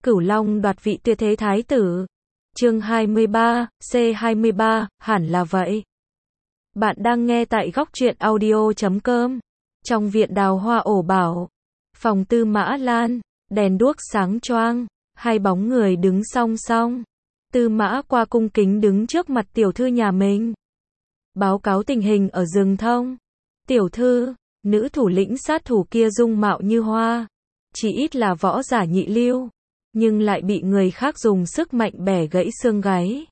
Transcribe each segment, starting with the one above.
Cửu Long đoạt vị tuyệt thế thái tử. Chương 23, C23, hẳn là vậy. Bạn đang nghe tại góc truyện audio.com. Trong viện đào hoa ổ bảo, phòng Tư Mã Lan, đèn đuốc sáng choang, hai bóng người đứng song song. Tư Mã Qua cung kính đứng trước mặt tiểu thư nhà mình. Báo cáo tình hình ở rừng thông. Tiểu thư, nữ thủ lĩnh sát thủ kia dung mạo như hoa, chỉ ít là võ giả nhị lưu, nhưng lại bị người khác dùng sức mạnh bẻ gãy xương gáy.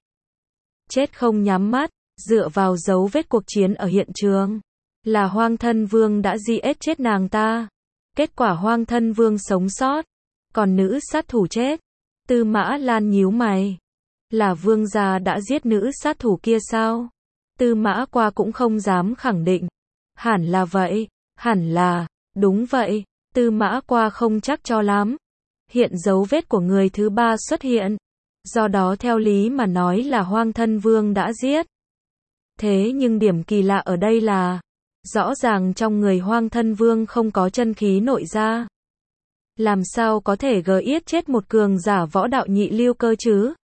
Chết không nhắm mắt, dựa vào dấu vết cuộc chiến ở hiện trường, là Hoang Thân Vương đã giết chết nàng ta. Kết quả Hoang Thân Vương sống sót, còn nữ sát thủ chết. Tư Mã Lan nhíu mày. Là vương gia đã giết nữ sát thủ kia sao? Tư Mã Qua cũng không dám khẳng định. Hẳn là vậy, hẳn là, đúng vậy. Tư Mã Qua không chắc cho lắm. Hiện dấu vết của người thứ ba xuất hiện, do đó theo lý mà nói là Hoang Thân Vương đã giết. Thế nhưng điểm kỳ lạ ở đây là, rõ ràng trong người Hoang Thân Vương không có chân khí nội ra. Làm sao có thể giết chết một cường giả võ đạo nhị lưu cơ chứ?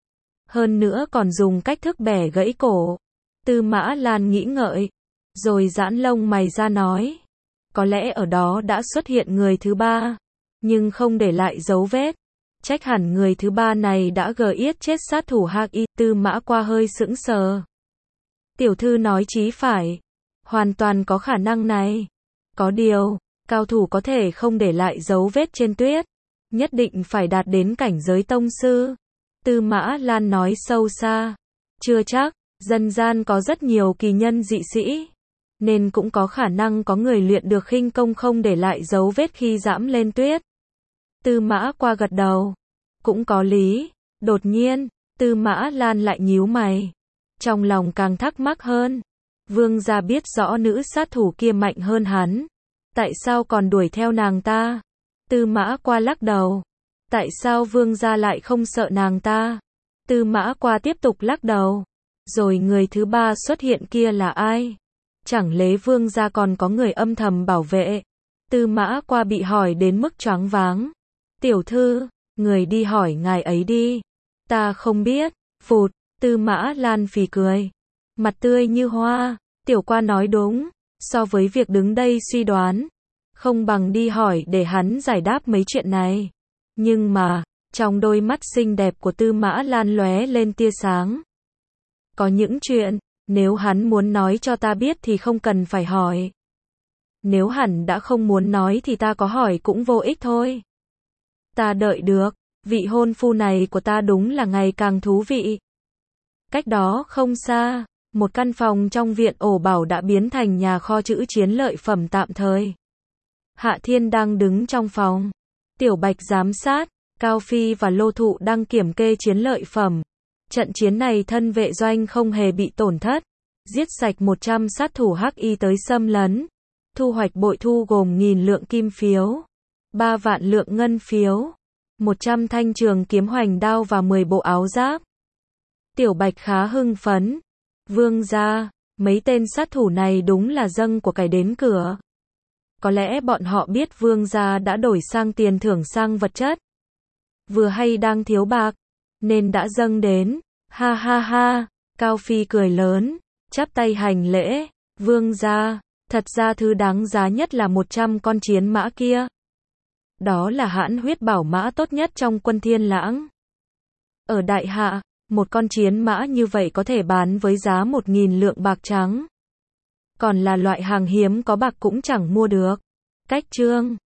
Hơn nữa còn dùng cách thức bẻ gãy cổ. Tư Mã Lan nghĩ ngợi, rồi giãn lông mày ra nói, có lẽ ở đó đã xuất hiện người thứ ba, nhưng không để lại dấu vết. Trách hẳn người thứ ba này đã giết chết sát thủ Hắc Y. Tư Mã Qua hơi sững sờ. Tiểu thư nói chí phải, hoàn toàn có khả năng này. Có điều, cao thủ có thể không để lại dấu vết trên tuyết, nhất định phải đạt đến cảnh giới tông sư. Tư Mã Lan nói sâu xa. Chưa chắc, dân gian có rất nhiều kỳ nhân dị sĩ, nên cũng có khả năng có người luyện được khinh công không để lại dấu vết khi dẫm lên tuyết. Tư Mã Qua gật đầu. Cũng có lý. Đột nhiên, Tư Mã Lan lại nhíu mày. Trong lòng càng thắc mắc hơn. Vương gia biết rõ nữ sát thủ kia mạnh hơn hắn, tại sao còn đuổi theo nàng ta? Tư Mã Qua lắc đầu. Tại sao vương gia lại không sợ nàng ta? Tư Mã Qua tiếp tục lắc đầu. Rồi người thứ ba xuất hiện kia là ai? Chẳng lẽ vương gia còn có người âm thầm bảo vệ? Tư Mã Qua bị hỏi đến mức choáng váng. Tiểu thư, người đi hỏi ngài ấy đi. Ta không biết. Phụt, Tư Mã Lan phì cười. Mặt tươi như hoa. Tiểu Qua nói đúng. So với việc đứng đây suy đoán, không bằng đi hỏi để hắn giải đáp mấy chuyện này. Nhưng mà, trong đôi mắt xinh đẹp của Tư Mã Lan lóe lên tia sáng. Có những chuyện, nếu hắn muốn nói cho ta biết thì không cần phải hỏi. Nếu hắn đã không muốn nói thì ta có hỏi cũng vô ích thôi. Ta đợi được, vị hôn phu này của ta đúng là ngày càng thú vị. Cách đó không xa, một căn phòng trong viện ổ bảo đã biến thành nhà kho trữ chiến lợi phẩm tạm thời. Hạ Thiên đang đứng trong phòng. Tiểu Bạch giám sát, Cao Phi và Lô Thụ đang kiểm kê chiến lợi phẩm. Trận chiến này thân vệ doanh không hề bị tổn thất. Giết sạch 100 sát thủ Hắc Y tới xâm lấn. Thu hoạch bội thu gồm 1000 lượng kim phiếu, 3 vạn lượng ngân phiếu, 100 thanh trường kiếm hoành đao và 10 bộ áo giáp. Tiểu Bạch khá hưng phấn. Vương gia, mấy tên sát thủ này đúng là dâng của cải đến cửa. Có lẽ bọn họ biết vương gia đã đổi sang tiền thưởng sang vật chất. Vừa hay đang thiếu bạc, nên đã dâng đến. Ha ha ha, Cao Phi cười lớn, chắp tay hành lễ. Vương gia, thật ra thứ đáng giá nhất là 100 con chiến mã kia. Đó là hãn huyết bảo mã tốt nhất trong quân Thiên Lãng. Ở Đại Hạ, một con chiến mã như vậy có thể bán với giá 1000 lượng bạc trắng. Còn là loại hàng hiếm có bạc cũng chẳng mua được. Cách chương